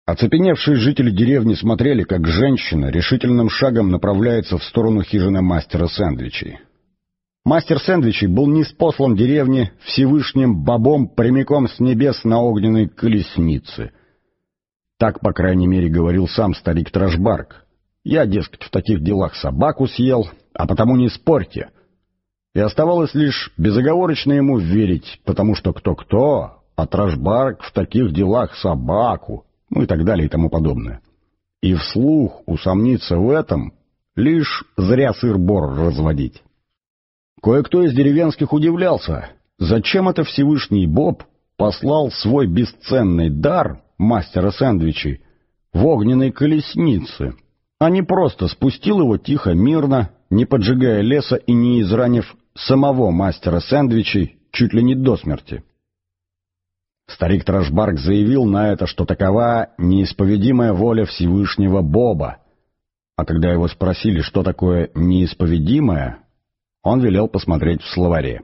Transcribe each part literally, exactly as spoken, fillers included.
Оцепеневшие жители деревни смотрели, как женщина решительным шагом направляется в сторону хижины мастера сэндвичей. Мастер сэндвичей был ниспослан деревне Всевышним бобом прямиком с небес на огненной колеснице. Так, по крайней мере, говорил сам старик Трэшбарк. Я, дескать, в таких делах собаку съел, а потому не спорьте. И оставалось лишь безоговорочно ему верить, потому что кто-кто, а Трэшбарк в таких делах собаку, ну и так далее и тому подобное. И вслух усомниться в этом — лишь зря сыр-бор разводить. Кое-кто из деревенских удивлялся, зачем это Всевышний Боб послал свой бесценный дар мастера сэндвичей в огненной колеснице, а не просто спустил его тихо, мирно, не поджигая леса и не изранив самого мастера сэндвичей чуть ли не до смерти. Старик Трэшбарк заявил на это, что такова неисповедимая воля Всевышнего Боба, а когда его спросили, что такое неисповедимое, он велел посмотреть в словаре.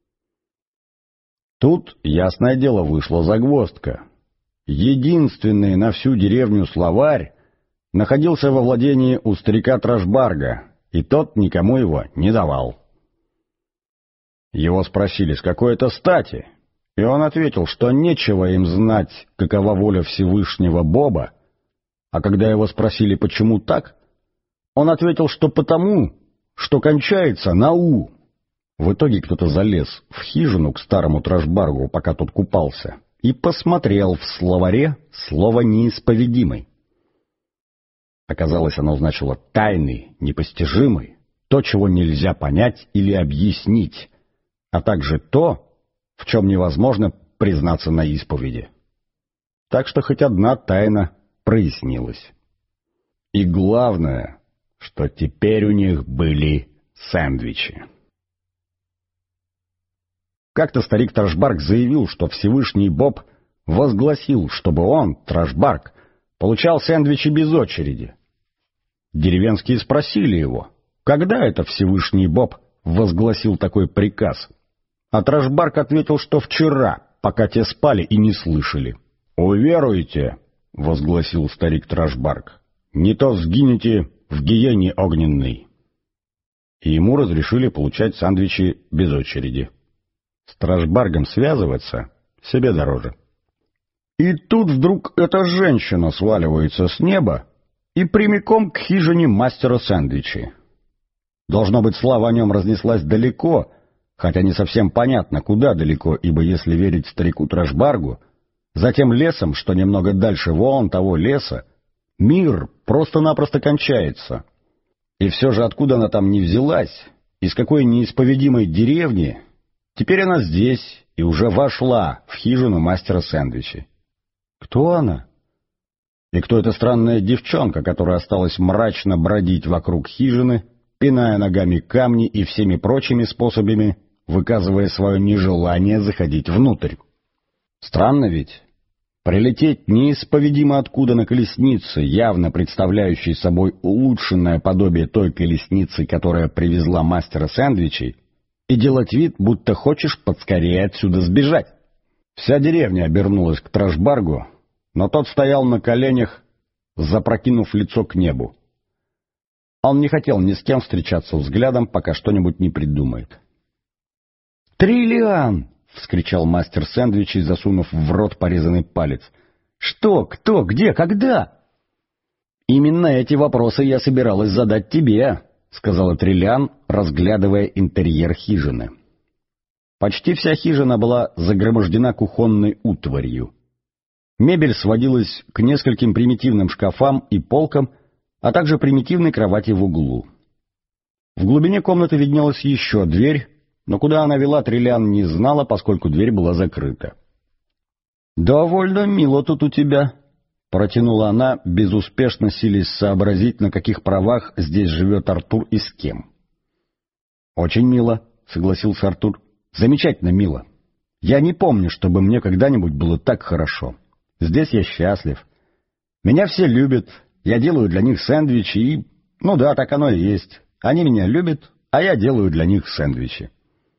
Тут, ясное дело, вышла загвоздка. Единственный на всю деревню словарь находился во владении у старика Трэшбарга, и тот никому его не давал. Его спросили, с какой это стати, и он ответил, что нечего им знать, какова воля Всевышнего Боба, а когда его спросили, почему так, он ответил, что потому, что кончается на «у». В итоге кто-то залез в хижину к старому Трэшбаргу, пока тот купался, и посмотрел в словаре слово «неисповедимый». Оказалось, оно значило «тайный», «непостижимый», то, чего нельзя понять или объяснить, а также то, в чем невозможно признаться на исповеди. Так что хоть одна тайна прояснилась. И главное, что теперь у них были сэндвичи. Как-то старик Трэшбарк заявил, что Всевышний Боб возгласил, чтобы он, Трэшбарк, получал сэндвичи без очереди. Деревенские спросили его, когда это Всевышний Боб возгласил такой приказ, а Трэшбарк ответил, что вчера, пока те спали и не слышали. «Уверуйте», — возгласил старик Трэшбарк, — «не то сгинете в гиене огненной». И ему разрешили получать сэндвичи без очереди. С Трэшбаргом связываться себе дороже. И тут вдруг эта женщина сваливается с неба и прямиком к хижине мастера сэндвичей. Должно быть, слава о нем разнеслась далеко, хотя не совсем понятно, куда далеко, ибо, если верить старику Трэшбаргу, за тем лесом, что немного дальше вон того леса, мир просто-напросто кончается. И все же откуда она там не взялась, из какой неисповедимой деревни, теперь она здесь и уже вошла в хижину мастера сэндвичей. Кто она? И кто эта странная девчонка, которая осталась мрачно бродить вокруг хижины, пиная ногами камни и всеми прочими способами, выказывая свое нежелание заходить внутрь? Странно ведь? Прилететь неисповедимо откуда на колеснице, явно представляющей собой улучшенное подобие той колесницы, которая привезла мастера сэндвичей, и делать вид, будто хочешь подскорее отсюда сбежать. Вся деревня обернулась к Трэшбаргу, но тот стоял на коленях, запрокинув лицо к небу. Он не хотел ни с кем встречаться взглядом, пока что-нибудь не придумает. «Триллиан!» — вскричал мастер сэндвичей, засунув в рот порезанный палец. «Что? Кто? Где? Когда?» «Именно эти вопросы я собиралась задать тебе», — сказала Триллиан, разглядывая интерьер хижины. Почти вся хижина была загромождена кухонной утварью. Мебель сводилась к нескольким примитивным шкафам и полкам, а также примитивной кровати в углу. В глубине комнаты виднелась еще дверь, но куда она вела, Триллиан не знала, поскольку дверь была закрыта. «Довольно мило тут у тебя», — протянула она, безуспешно силясь сообразить, на каких правах здесь живет Артур и с кем. «Очень мило», — согласился Артур. «Замечательно мило. Я не помню, чтобы мне когда-нибудь было так хорошо. Здесь я счастлив. Меня все любят, я делаю для них сэндвичи и... Ну да, так оно и есть. Они меня любят, а я делаю для них сэндвичи».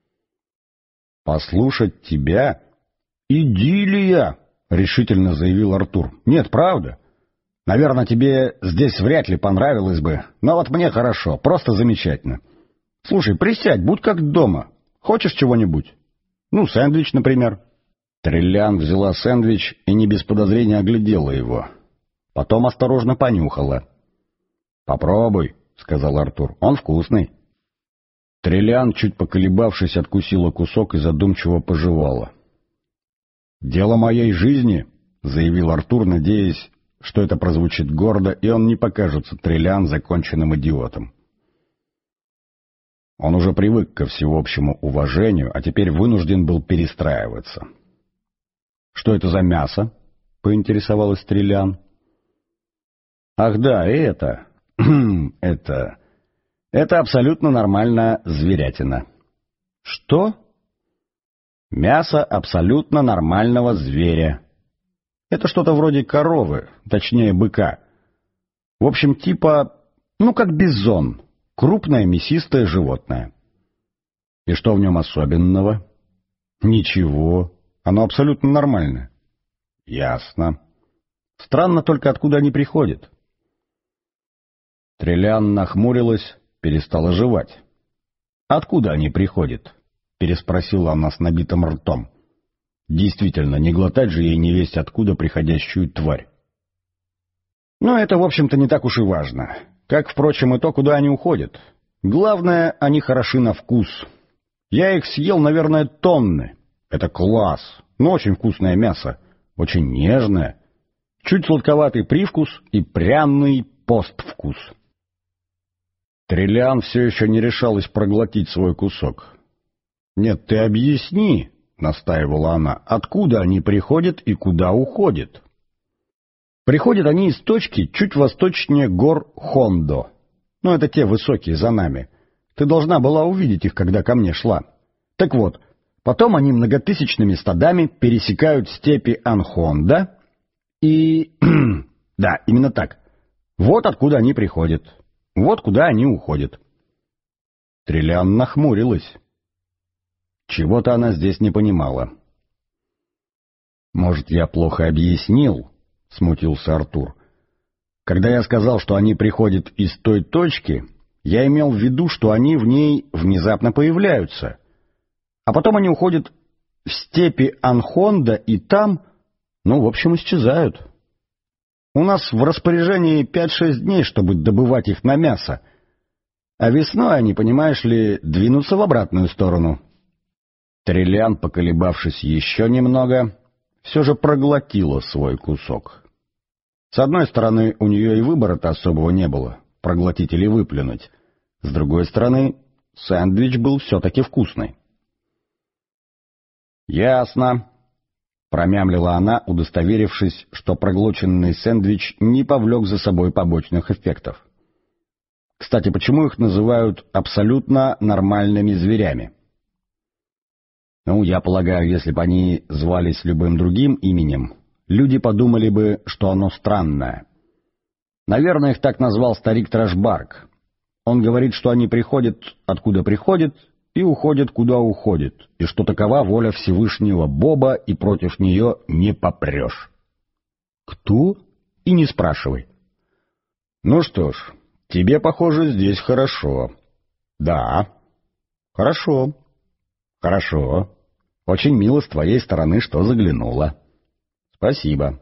«Послушать тебя — идиллия», — решительно заявил Артур. «Нет, правда. Наверное, тебе здесь вряд ли понравилось бы, но вот мне хорошо, просто замечательно. Слушай, присядь, будь как дома. Хочешь чего-нибудь? Ну, сэндвич, например». Треллян взяла сэндвич и не без подозрения оглядела его. Потом осторожно понюхала. «Попробуй», — сказал Артур, — «он вкусный». Треллян, чуть поколебавшись, откусила кусок и задумчиво пожевала. «Дело моей жизни», — заявил Артур, надеясь, что это прозвучит гордо, и он не покажется Треллян законченным идиотом. Он уже привык ко всеобщему уважению, а теперь вынужден был перестраиваться. «Что это за мясо?» — поинтересовалась Треллян. «Ах да, это... это... это абсолютно нормальная зверятина». «Что?» «Мясо абсолютно нормального зверя. Это что-то вроде коровы, точнее быка. В общем, типа... ну, как бизон. Крупное мясистое животное». «И что в нем особенного?» «Ничего. Оно абсолютно нормальное». «Ясно. Странно только, откуда они приходят». Треллян нахмурилась, перестала жевать. «Откуда они приходят?» — переспросила она с набитым ртом. Действительно, не глотать же ей невесть откуда приходящую тварь. Но это, в общем-то, не так уж и важно. Как, впрочем, и то, куда они уходят. Главное, они хороши на вкус. Я их съел, наверное, тонны. Это класс. Но очень вкусное мясо. Очень нежное. Чуть сладковатый привкус и пряный поствкус. Треллян все еще не решалась проглотить свой кусок. «Нет, ты объясни», — настаивала она, — «откуда они приходят и куда уходят?» «Приходят они из точки чуть восточнее гор Хондо. Ну, это те высокие за нами. Ты должна была увидеть их, когда ко мне шла. Так вот, потом они многотысячными стадами пересекают степи Анхонда и... да, именно так. Вот откуда они приходят. Вот куда они уходят». Треллян нахмурилась. Чего-то она здесь не понимала. «Может, я плохо объяснил?» — смутился Артур. «Когда я сказал, что они приходят из той точки, я имел в виду, что они в ней внезапно появляются. А потом они уходят в степи Анхонда и там, ну, в общем, исчезают. У нас в распоряжении пять-шесть дней, чтобы добывать их на мясо. А весной они, понимаешь ли, двинутся в обратную сторону». Треллян, поколебавшись еще немного, все же проглотила свой кусок. С одной стороны, у нее и выбора-то особого не было, проглотить или выплюнуть. С другой стороны, сэндвич был все-таки вкусный. «Ясно», — промямлила она, удостоверившись, что проглоченный сэндвич не повлек за собой побочных эффектов. «Кстати, почему их называют абсолютно нормальными зверями?» «Ну, я полагаю, если бы они звались любым другим именем, люди подумали бы, что оно странное. Наверное, их так назвал старик Трэшбарк. Он говорит, что они приходят, откуда приходят, и уходят, куда уходят, и что такова воля Всевышнего Боба, и против нее не попрешь». «Кто?» И не спрашивай. «Ну что ж, тебе, похоже, здесь хорошо». «Да». «Хорошо». «Хорошо. Очень мило с твоей стороны, что заглянула». «Спасибо».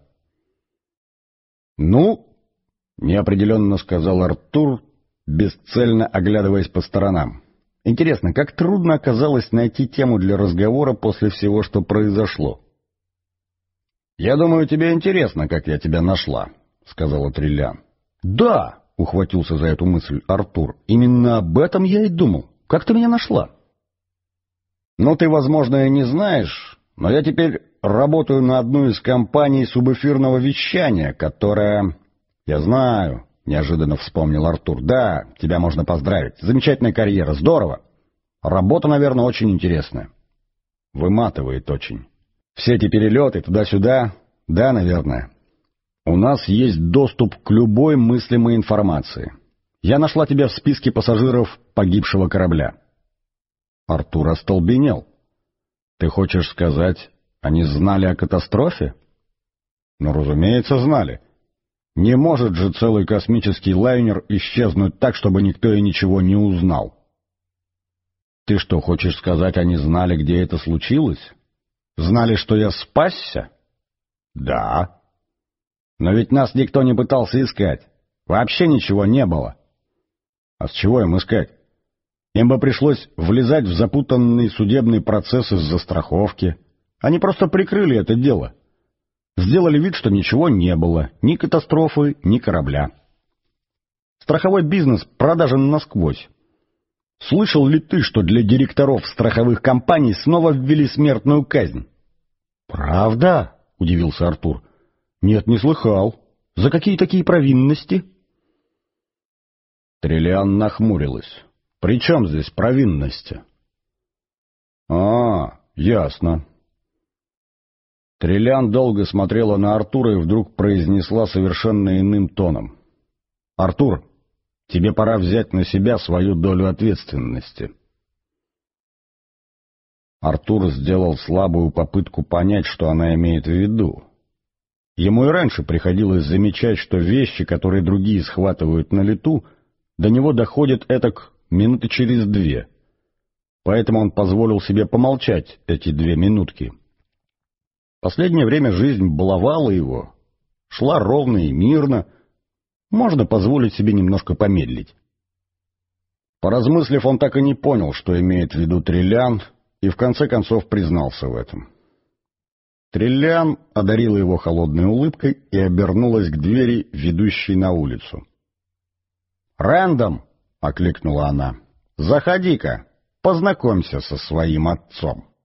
«Ну», — неопределенно сказал Артур, бесцельно оглядываясь по сторонам. «Интересно, как трудно оказалось найти тему для разговора после всего, что произошло?» «Я думаю, тебе интересно, как я тебя нашла», — сказала Треллян. «Да», — ухватился за эту мысль Артур, — «именно об этом я и думал. Как ты меня нашла?» «Ну, ты, возможно, и не знаешь, но я теперь работаю на одну из компаний субэфирного вещания, которая...» «Я знаю», — неожиданно вспомнил Артур. «Да, тебя можно поздравить. Замечательная карьера, здорово. Работа, наверное, очень интересная. Выматывает очень. Все эти перелеты туда-сюда, да, наверное. У нас есть доступ к любой мыслимой информации. Я нашла тебя в списке пассажиров погибшего корабля». Артур остолбенел. «Ты хочешь сказать, они знали о катастрофе?» «Ну, разумеется, знали. Не может же целый космический лайнер исчезнуть так, чтобы никто и ничего не узнал. Ты что, хочешь сказать, они знали, где это случилось? Знали, что я спасся? Да. Но ведь нас никто не пытался искать. Вообще ничего не было. А с чего им искать? Им бы пришлось влезать в запутанный судебный процесс из-за страховки. Они просто прикрыли это дело. Сделали вид, что ничего не было. Ни катастрофы, ни корабля. Страховой бизнес продажен насквозь. Слышал ли ты, что для директоров страховых компаний снова ввели смертную казнь? Правда? — удивился Артур. Нет, не слыхал. За какие такие провинности? Триллиан нахмурилась. При чем здесь провинности? А, ясно. Триллиан долго смотрела на Артура и вдруг произнесла совершенно иным тоном. Артур, тебе пора взять на себя свою долю ответственности. Артур сделал слабую попытку понять, что она имеет в виду. Ему и раньше приходилось замечать, что вещи, которые другие схватывают на лету, до него доходят этак минуты через две. Поэтому он позволил себе помолчать эти две минутки. Последнее время жизнь баловала его, шла ровно и мирно. Можно позволить себе немножко помедлить. Поразмыслив, он так и не понял, что имеет в виду Триллиан, и в конце концов признался в этом. Триллиан одарила его холодной улыбкой и обернулась к двери, ведущей на улицу. «Рэндом!» — окликнула она. «Заходи-ка, познакомься со своим отцом».